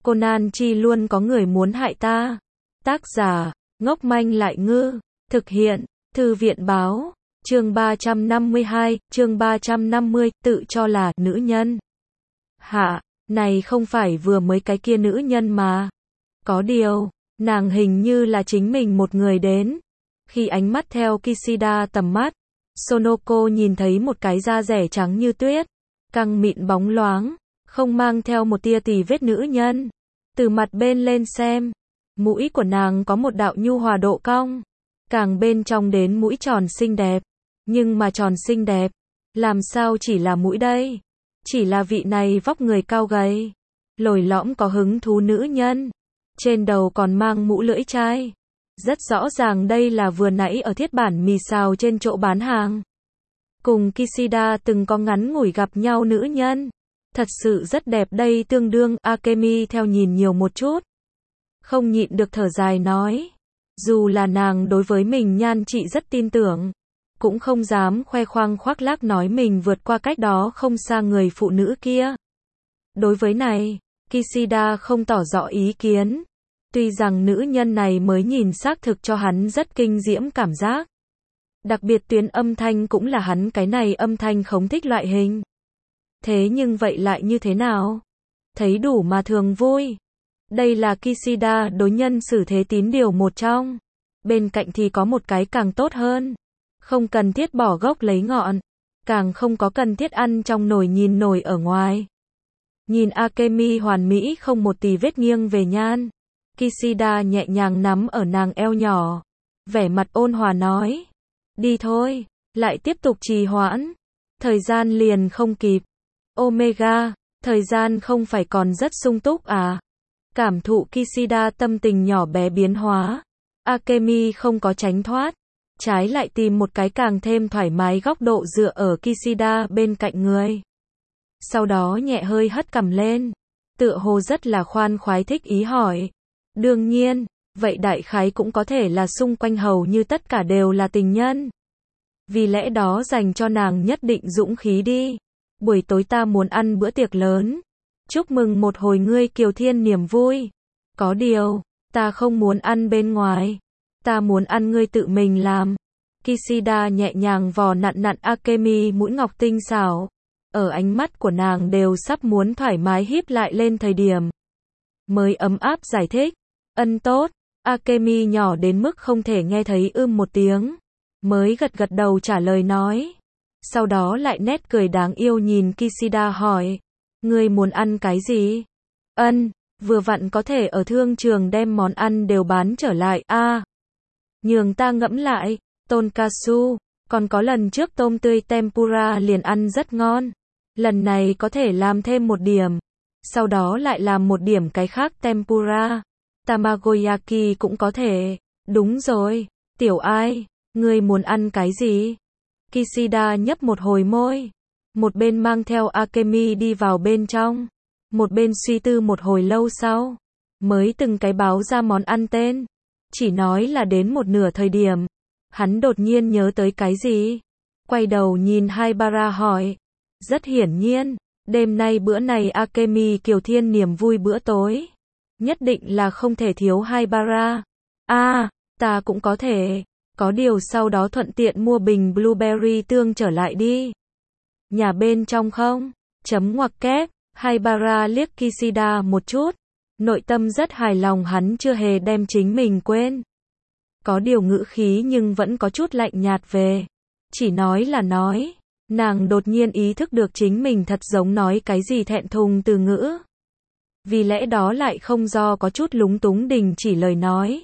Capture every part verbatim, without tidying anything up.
Conan chi luôn có người muốn hại ta. Tác giả, ngốc manh lại ngư. Thực hiện, Thư viện báo. Chương ba trăm năm mươi hai, chương ba trăm năm mươi, tự cho là nữ nhân. Hạ, này không phải vừa mới cái kia nữ nhân mà. Có điều, nàng hình như là chính mình một người đến. Khi ánh mắt theo Kishida tầm mắt, Sonoko nhìn thấy một cái da rẻ trắng như tuyết, căng mịn bóng loáng, không mang theo một tia tì vết nữ nhân. Từ mặt bên lên xem, mũi của nàng có một đạo nhu hòa độ cong, càng bên trong đến mũi tròn xinh đẹp. Nhưng mà tròn xinh đẹp, làm sao chỉ là mũi đây? Chỉ là vị này vóc người cao gầy, lồi lõm có hứng thú nữ nhân, trên đầu còn mang mũ lưỡi chai. Rất rõ ràng đây là vừa nãy ở thiết bản mì xào trên chỗ bán hàng. Cùng Kishida từng có ngắn ngủi gặp nhau nữ nhân. Thật sự rất đẹp đây, tương đương Akemi theo nhìn nhiều một chút. Không nhịn được thở dài nói. Dù là nàng đối với mình nhan trị rất tin tưởng, cũng không dám khoe khoang khoác lác nói mình vượt qua cách đó không xa người phụ nữ kia. Đối với này, Kishida không tỏ rõ ý kiến. Tuy rằng nữ nhân này mới nhìn xác thực cho hắn rất kinh diễm cảm giác. Đặc biệt tuyến âm thanh cũng là hắn cái này âm thanh không thích loại hình. Thế nhưng vậy lại như thế nào? Thấy đủ mà thường vui. Đây là Kishida đối nhân xử thế tín điều một trong. Bên cạnh thì có một cái càng tốt hơn. Không cần thiết bỏ gốc lấy ngọn. Càng không có cần thiết ăn trong nồi nhìn nồi ở ngoài. Nhìn Akemi hoàn mỹ không một tì vết nghiêng về nhan. Kishida nhẹ nhàng nắm ở nàng eo nhỏ. Vẻ mặt ôn hòa nói. Đi thôi. Lại tiếp tục trì hoãn. Thời gian liền không kịp. Omega, thời gian không phải còn rất sung túc à? Cảm thụ Kishida tâm tình nhỏ bé biến hóa. Akemi không có tránh thoát. Trái lại tìm một cái càng thêm thoải mái góc độ dựa ở Kishida bên cạnh người. Sau đó nhẹ hơi hất cằm lên. Tựa hồ rất là khoan khoái thích ý hỏi. Đương nhiên, vậy đại khái cũng có thể là xung quanh hầu như tất cả đều là tình nhân. Vì lẽ đó dành cho nàng nhất định dũng khí đi. Buổi tối ta muốn ăn bữa tiệc lớn. Chúc mừng một hồi ngươi kiều thiên niềm vui. Có điều, ta không muốn ăn bên ngoài. Ta muốn ăn ngươi tự mình làm. Kishida nhẹ nhàng vò nặn nặn Akemi mũi ngọc tinh xảo. Ở ánh mắt của nàng đều sắp muốn thoải mái híp lại lên thời điểm. Mới ấm áp giải thích. Ân tốt. Akemi nhỏ đến mức không thể nghe thấy ưm một tiếng. Mới gật gật đầu trả lời nói. Sau đó lại nét cười đáng yêu nhìn Kishida hỏi. Ngươi muốn ăn cái gì? Ân, vừa vặn có thể ở thương trường đem món ăn đều bán trở lại. A, à, nhường ta ngẫm lại. Tonkatsu, còn có lần trước tôm tươi tempura liền ăn rất ngon. Lần này có thể làm thêm một điểm. Sau đó lại làm một điểm cái khác tempura. Tamagoyaki cũng có thể. Đúng rồi, tiểu ai, ngươi muốn ăn cái gì? Kishida nhấp một hồi môi. Một bên mang theo Akemi đi vào bên trong. Một bên suy tư một hồi lâu sau. Mới từng cái báo ra món ăn tên. Chỉ nói là đến một nửa thời điểm. Hắn đột nhiên nhớ tới cái gì? Quay đầu nhìn Haibara hỏi. Rất hiển nhiên, đêm nay bữa này Akemi kiều thiên niềm vui bữa tối. Nhất định là không thể thiếu Haibara. À, ta cũng có thể. Có điều sau đó thuận tiện mua bình blueberry tương trở lại đi. Nhà bên trong không? Chấm ngoặc kép. Haibara liếc Kishida một chút. Nội tâm rất hài lòng hắn chưa hề đem chính mình quên. Có điều ngữ khí nhưng vẫn có chút lạnh nhạt về. Chỉ nói là nói. Nàng đột nhiên ý thức được chính mình thật giống nói cái gì thẹn thùng từ ngữ. Vì lẽ đó lại không do có chút lúng túng đình chỉ lời nói.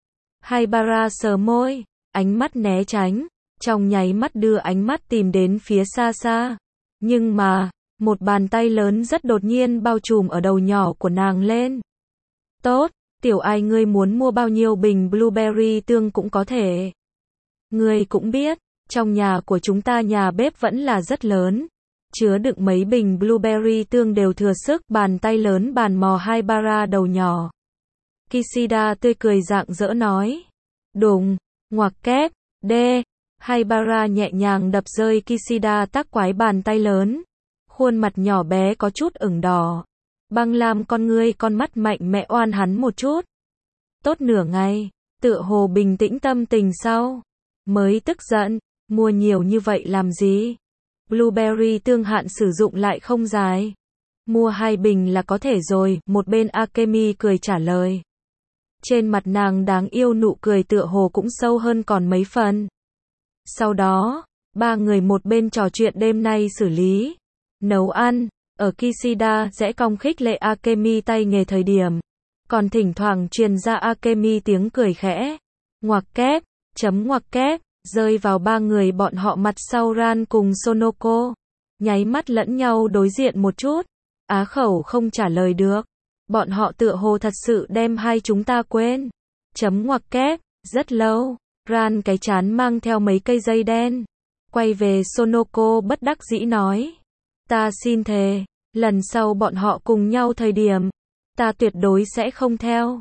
Haibara sờ môi. Ánh mắt né tránh. Trong nháy mắt đưa ánh mắt tìm đến phía xa xa. Nhưng mà, một bàn tay lớn rất đột nhiên bao trùm ở đầu nhỏ của nàng lên. Tốt, tiểu ai ngươi muốn mua bao nhiêu bình blueberry tương cũng có thể. Ngươi cũng biết, trong nhà của chúng ta nhà bếp vẫn là rất lớn. Chứa đựng mấy bình blueberry tương đều thừa sức. Bàn tay lớn bàn mò Haibara đầu nhỏ. Kishida tươi cười rạng rỡ nói. Đùng, ngoặc kép, đê. Haibara nhẹ nhàng đập rơi Kishida tác quái bàn tay lớn. Khuôn mặt nhỏ bé có chút ửng đỏ. Băng Lam con ngươi con mắt mạnh mẽ oan hắn một chút. Tốt nửa ngày, tựa hồ bình tĩnh tâm tình sau. Mới tức giận, mua nhiều như vậy làm gì? Blueberry tương hạn sử dụng lại không dài. Mua hai bình là có thể rồi, một bên Akemi cười trả lời. Trên mặt nàng đáng yêu nụ cười tựa hồ cũng sâu hơn còn mấy phần. Sau đó, ba người một bên trò chuyện đêm nay xử lý, nấu ăn, ở Kishida rẽ cong khích lệ Akemi tay nghề thời điểm. Còn thỉnh thoảng truyền ra Akemi tiếng cười khẽ. Ngoặc kép, chấm ngoặc kép, rơi vào ba người bọn họ mặt sau Ran cùng Sonoko. Nháy mắt lẫn nhau đối diện một chút. Á khẩu không trả lời được. Bọn họ tựa hồ thật sự đem hai chúng ta quên. Chấm ngoặc kép, rất lâu. Ran cái chán mang theo mấy cây dây đen. Quay về Sonoko bất đắc dĩ nói. Ta xin thề, lần sau bọn họ cùng nhau thời điểm, ta tuyệt đối sẽ không theo.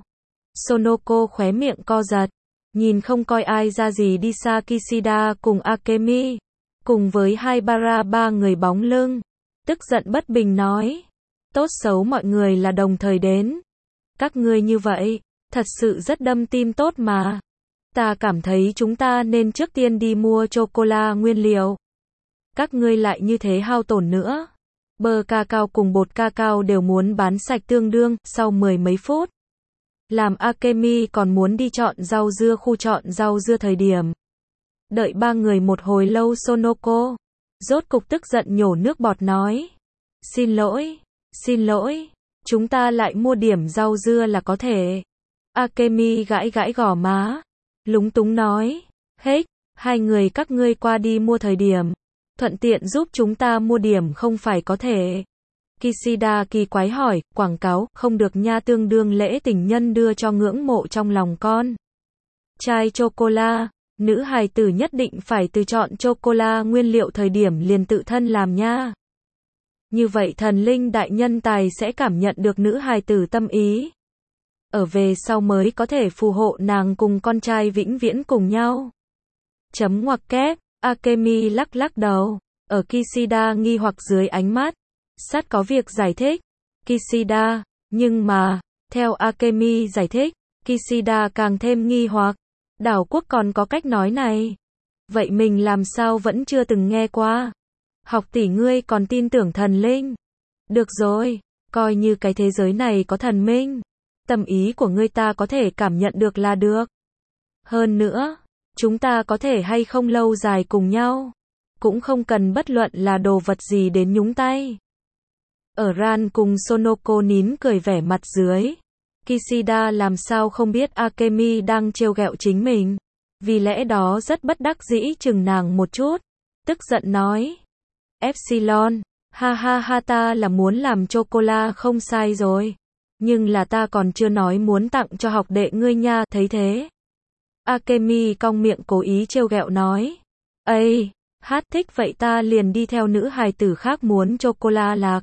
Sonoko khóe miệng co giật. Nhìn không coi ai ra gì đi xa Kishida cùng Akemi. Cùng với hai bara ba người bóng lưng. Tức giận bất bình nói. Tốt xấu mọi người là đồng thời đến. Các ngươi như vậy, thật sự rất đâm tim tốt mà. Ta cảm thấy chúng ta nên trước tiên đi mua chocola nguyên liệu. Các ngươi lại như thế hao tổn nữa. Bơ cacao cùng bột cacao đều muốn bán sạch tương đương, sau mười mấy phút. Làm Akemi còn muốn đi chọn rau dưa khu chọn rau dưa thời điểm. Đợi ba người một hồi lâu Sonoko. Rốt cục tức giận nhổ nước bọt nói. Xin lỗi, xin lỗi, chúng ta lại mua điểm rau dưa là có thể. Akemi gãi gãi gò má. Lúng túng nói. Hết, hai người các ngươi qua đi mua thời điểm. Thuận tiện giúp chúng ta mua điểm không phải có thể. Kishida kỳ quái hỏi, quảng cáo, không được nha tương đương lễ tình nhân đưa cho ngưỡng mộ trong lòng con. Chai chocola, nữ hài tử nhất định phải từ chọn chocola nguyên liệu thời điểm liền tự thân làm nha. Như vậy thần linh đại nhân tài sẽ cảm nhận được nữ hài tử tâm ý. Ở về sau mới có thể phù hộ nàng cùng con trai vĩnh viễn cùng nhau. Chấm ngoặc kép, Akemi lắc lắc đầu. Ở Kishida nghi hoặc dưới ánh mắt. Sát có việc giải thích. Kishida, nhưng mà, theo Akemi giải thích, Kishida càng thêm nghi hoặc. Đảo quốc còn có cách nói này. Vậy mình làm sao vẫn chưa từng nghe qua. Học tỷ ngươi còn tin tưởng thần linh. Được rồi, coi như cái thế giới này có thần minh. Tâm ý của ngươi ta có thể cảm nhận được là được. Hơn nữa, chúng ta có thể hay không lâu dài cùng nhau. Cũng không cần bất luận là đồ vật gì đến nhúng tay. Ở Ran cùng Sonoko nín cười vẻ mặt dưới. Kishida làm sao không biết Akemi đang trêu ghẹo chính mình. Vì lẽ đó rất bất đắc dĩ chừng nàng một chút. Tức giận nói. Epsilon, ha ha ha ta là muốn làm chocola không sai rồi. Nhưng là ta còn chưa nói muốn tặng cho học đệ ngươi nha, thấy thế. Akemi cong miệng cố ý trêu ghẹo nói. Ây, hát thích vậy ta liền đi theo nữ hài tử khác muốn chocola lạc.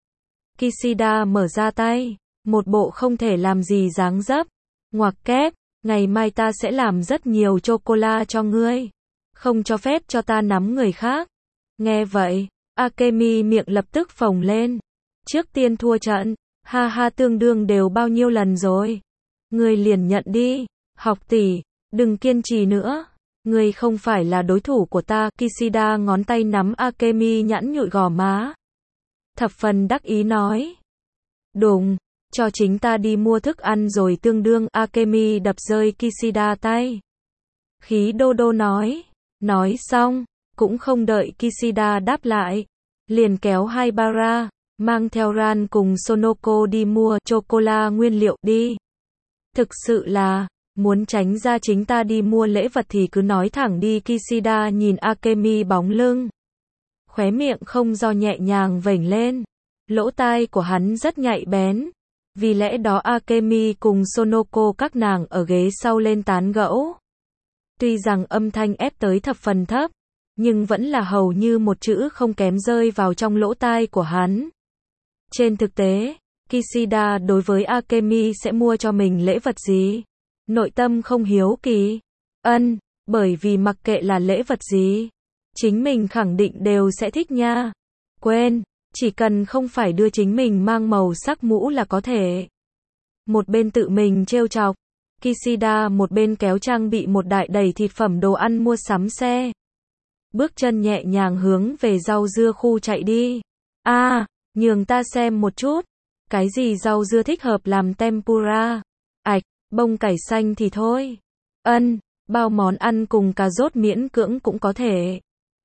Kishida mở ra tay, một bộ không thể làm gì dáng dấp. Ngoặc kép, ngày mai ta sẽ làm rất nhiều chocola cho ngươi. Không cho phép cho ta nắm người khác. Nghe vậy, Akemi miệng lập tức phồng lên. Trước tiên thua trận, ha ha tương đương đều bao nhiêu lần rồi. Ngươi liền nhận đi, học tỷ, đừng kiên trì nữa. Ngươi không phải là đối thủ của ta. Kishida ngón tay nắm Akemi nhẵn nhụi gò má. Thập phần đắc ý nói. Đùng, cho chính ta đi mua thức ăn rồi tương đương. Akemi đập rơi Kishida tay. Khí đô đô nói. Nói xong, cũng không đợi Kishida đáp lại. Liền kéo hai bara, mang theo Ran cùng Sonoko đi mua chocola nguyên liệu đi. Thực sự là, muốn tránh ra chính ta đi mua lễ vật thì cứ nói thẳng đi. Kishida nhìn Akemi bóng lưng. Khóe miệng không do nhẹ nhàng vểnh lên. Lỗ tai của hắn rất nhạy bén. Vì lẽ đó Akemi cùng Sonoko các nàng ở ghế sau lên tán gẫu. Tuy rằng âm thanh ép tới thập phần thấp, nhưng vẫn là hầu như một chữ không kém rơi vào trong lỗ tai của hắn. Trên thực tế, Kishida đối với Akemi sẽ mua cho mình lễ vật gì? Nội tâm không hiếu kỳ. Ân, bởi vì mặc kệ là lễ vật gì, chính mình khẳng định đều sẽ thích nha. Quên, Chỉ cần không phải đưa chính mình mang màu sắc mũ là có thể. Một bên tự mình trêu chọc, Kishida một bên kéo trang bị một đại đầy thịt phẩm đồ ăn mua sắm xe. Bước chân nhẹ nhàng hướng về rau dưa khu chạy đi. A, à, nhường ta xem một chút. Cái gì rau dưa thích hợp làm tempura? Ảch, bông cải xanh thì thôi. Ân, bao món ăn cùng cà rốt miễn cưỡng cũng có thể.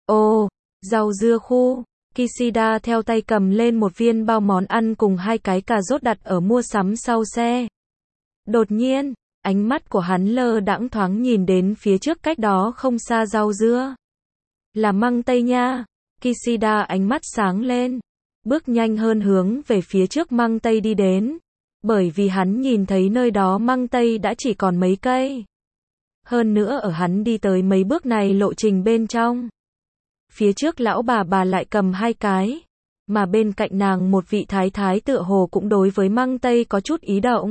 Ồ, rau dưa khu. Kishida theo tay cầm lên một viên bao món ăn cùng hai cái cà rốt đặt ở mua sắm sau xe. Đột nhiên, ánh mắt của hắn lơ đãng thoáng nhìn đến phía trước cách đó không xa rau dưa. Là măng tây nha. Kishida ánh mắt sáng lên. Bước nhanh hơn hướng về phía trước măng tây đi đến. Bởi vì hắn nhìn thấy nơi đó măng tây đã chỉ còn mấy cây. Hơn nữa ở hắn đi tới mấy bước này lộ trình bên trong. Phía trước lão bà bà lại cầm hai cái. Mà bên cạnh nàng một vị thái thái tựa hồ cũng đối với măng tây có chút ý động.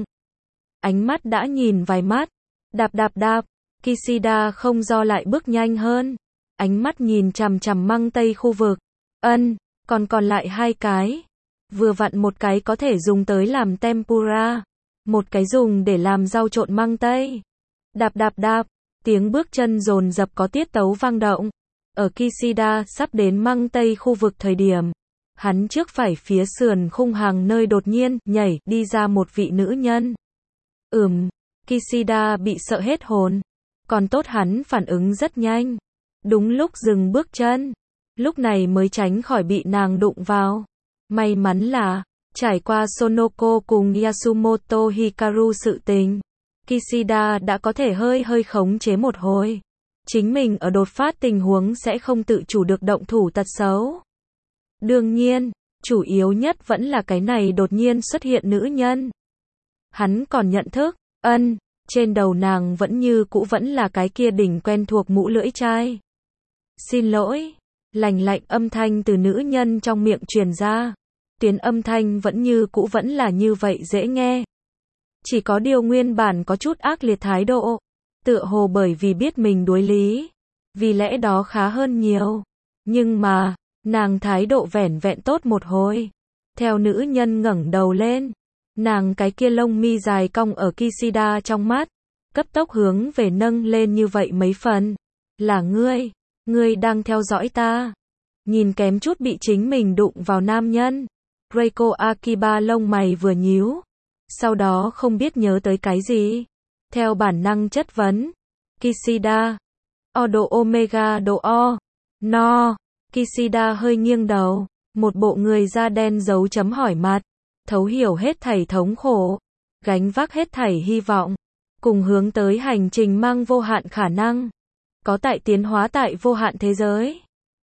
Ánh mắt đã nhìn vài mắt. Đạp đạp đạp. Kishida không do lại bước nhanh hơn. Ánh mắt nhìn chằm chằm măng tây khu vực. Ân, còn còn lại hai cái. Vừa vặn một cái có thể dùng tới làm tempura. Một cái dùng để làm rau trộn măng tây. Đạp đạp đạp. Tiếng bước chân dồn dập có tiết tấu vang động. Ở Kishida sắp đến măng tây khu vực thời điểm. Hắn trước phải phía sườn khung hàng nơi đột nhiên nhảy đi ra một vị nữ nhân. Ừm, Kishida bị sợ hết hồn. Còn tốt hắn phản ứng rất nhanh. Đúng lúc dừng bước chân. Lúc này mới tránh khỏi bị nàng đụng vào. May mắn là, trải qua Sonoko cùng Yasumoto Hikaru sự tình. Kishida đã có thể hơi hơi khống chế một hồi. Chính mình ở đột phát tình huống sẽ không tự chủ được động thủ tật xấu. Đương nhiên, chủ yếu nhất vẫn là cái này đột nhiên xuất hiện nữ nhân. Hắn còn nhận thức, ân, trên đầu nàng vẫn như cũ vẫn là cái kia đỉnh quen thuộc mũ lưỡi chai. Xin lỗi, lành lạnh âm thanh từ nữ nhân trong miệng truyền ra. Tuyến âm thanh vẫn như cũ vẫn là như vậy dễ nghe. Chỉ có điều nguyên bản có chút ác liệt thái độ. Tựa hồ bởi vì biết mình đối lý. Vì lẽ đó khá hơn nhiều. Nhưng mà, nàng thái độ vẻn vẹn tốt một hồi. Theo nữ nhân ngẩng đầu lên. Nàng cái kia lông mi dài cong ở Kishida trong mắt. Cấp tốc hướng về nâng lên như vậy mấy phần. Là ngươi. Ngươi đang theo dõi ta. Nhìn kém chút bị chính mình đụng vào nam nhân. Reiko Akiba lông mày vừa nhíu. Sau đó không biết nhớ tới cái gì. Theo bản năng chất vấn. Kishida. O độ omega độ O. No. Kishida hơi nghiêng đầu. Một bộ người da đen dấu chấm hỏi mặt. Thấu hiểu hết thảy thống khổ. Gánh vác hết thảy hy vọng. Cùng hướng tới hành trình mang vô hạn khả năng. Có tại tiến hóa tại vô hạn thế giới.